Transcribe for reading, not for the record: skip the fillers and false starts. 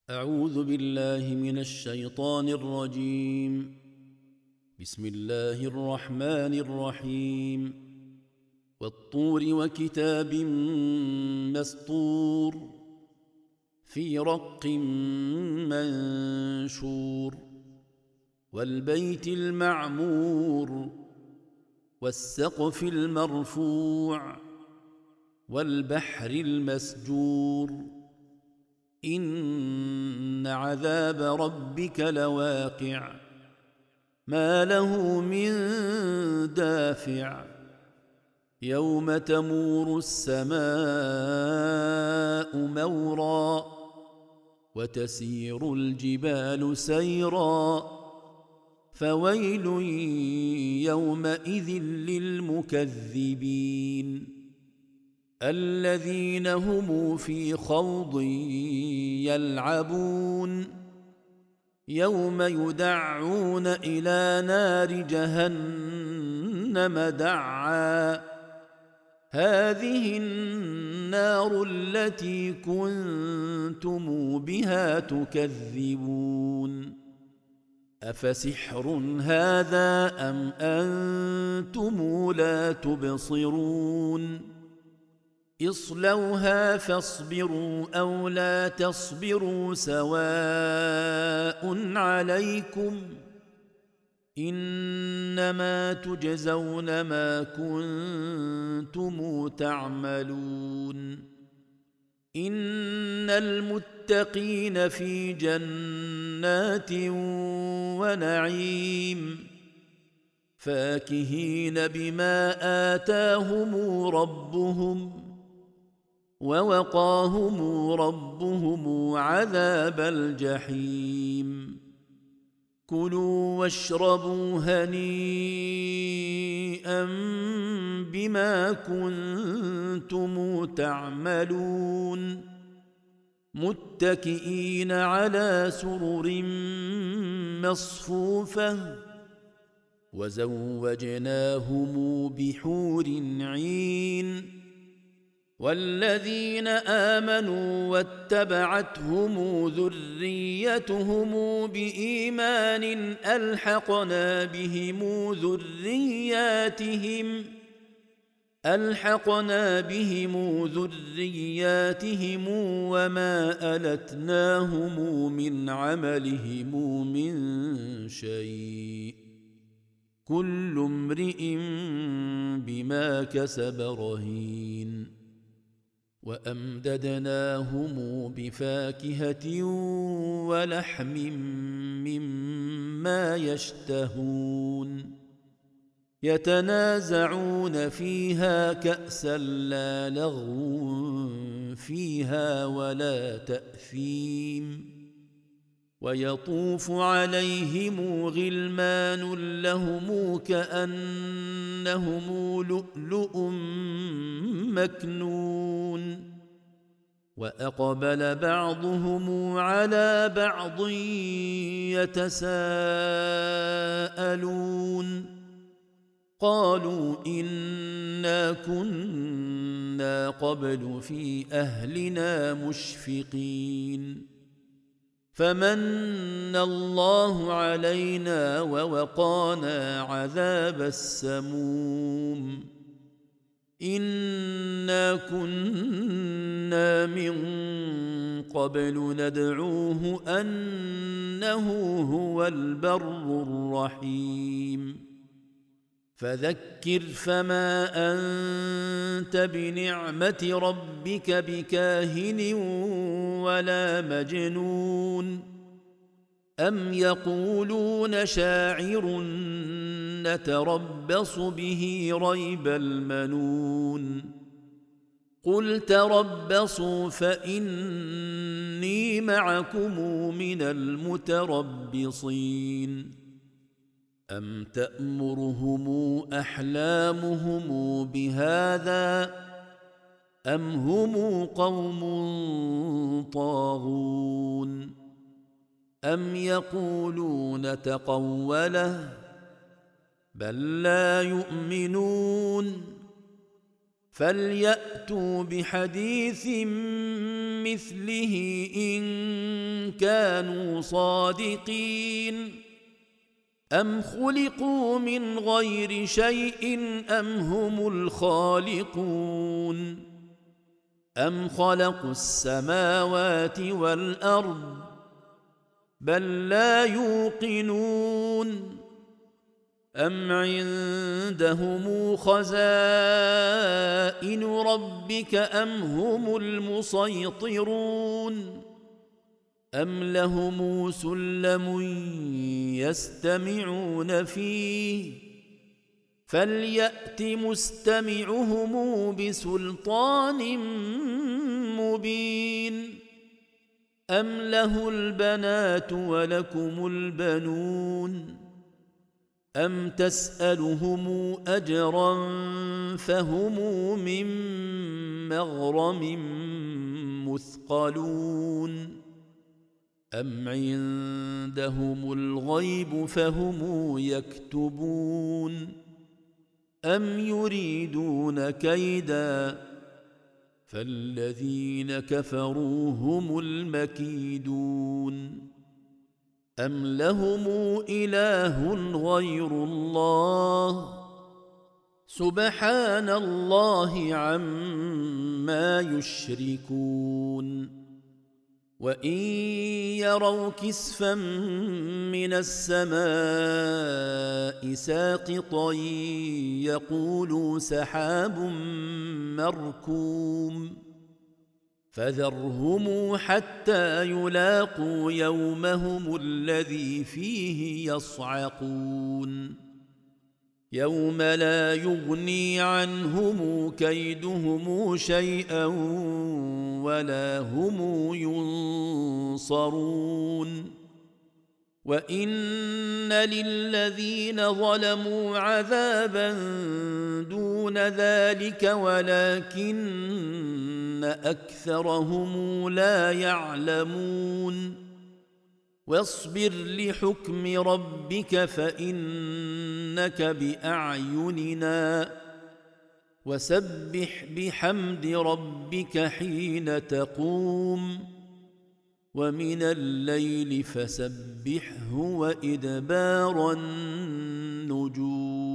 أعوذ بالله من الشيطان الرجيم. بسم الله الرحمن الرحيم. والطور وكتاب مسطور في رق منشور والبيت المعمور والسقف المرفوع والبحر المسجور إن عذاب ربك لواقع ما له من دافع يوم تمور السماء مورا وتسير الجبال سيرا فويل يومئذ للمكذبين الذين هم في خوض يلعبون يوم يدعون إلى نار جهنم دعا هذه النار التي كنتم بها تكذبون أفسحر هذا أم أنتم لا تبصرون اصلوها فاصبروا أو لا تصبروا سواء عليكم إنما تجزون ما كنتم تعملون إن المتقين في جنات ونعيم فاكهين بما آتاهم ربهم ووقاهم ربهم عذاب الجحيم كلوا واشربوا هنيئا بما كنتم تعملون متكئين على سرر مصفوفة وزوجناهم بحور عين والذين آمنوا واتبعتهم ذريتهم بإيمان ألحقنا بهم ذرياتهم وما ألتناهم من عملهم من شيء كل امرئ بما كسب رهين وأمددناهم بفاكهة ولحم مما يشتهون يتنازعون فيها كأسا لا لغو فيها ولا تأثيم ويطوف عليهم غلمان لهم كأنهم لؤلؤ مكنون وأقبل بعضهم على بعض يتساءلون قالوا إنا كنا قبل في أهلنا مشفقين فمن الله علينا ووقانا عذاب السموم إنا كنا من قبل ندعوه أنه هو البر الرحيم فذكر فما أنت بنعمة ربك بكاهن ولا مجنون أم يقولون شاعر نتربص به ريب المنون قل تربصوا فإني معكم من المتربصين أم تأمرهم أحلامهم بهذا أم هم قوم طاغون أم يقولون تقوله بل لا يؤمنون فليأتوا بحديث مثله إن كانوا صادقين أم خلقوا من غير شيء أم هم الخالقون أم خلقوا السماوات والأرض بل لا يوقنون أم عندهم خزائن ربك أم هم المسيطرون أم لهم سلم يستمعون فيه فليأت مستمعهم بسلطان مبين أم له البنات ولكم البنون أم تسألهم أجرا فهم من مغرم مثقلون أم عندهم الغيب فهم يكتبون أم يريدون كيدا فالذين كفروا هم المكيدون أم لهم إله غير الله سبحان الله عما يشركون وإن يروا كسفا من السماء ساقطا يقولوا سحاب مركوم فذرهم حتى يلاقوا يومهم الذي فيه يصعقون يوم لا يغني عنهم كيدهم شيئا ولا هم ينصرون وإن للذين ظلموا عذابا دون ذلك ولكن أكثرهم لا يعلمون واصبر لحكم ربك فإنك بأعيننا وسبح بحمد ربك حين تقوم ومن الليل فسبحه وإدبار النجوم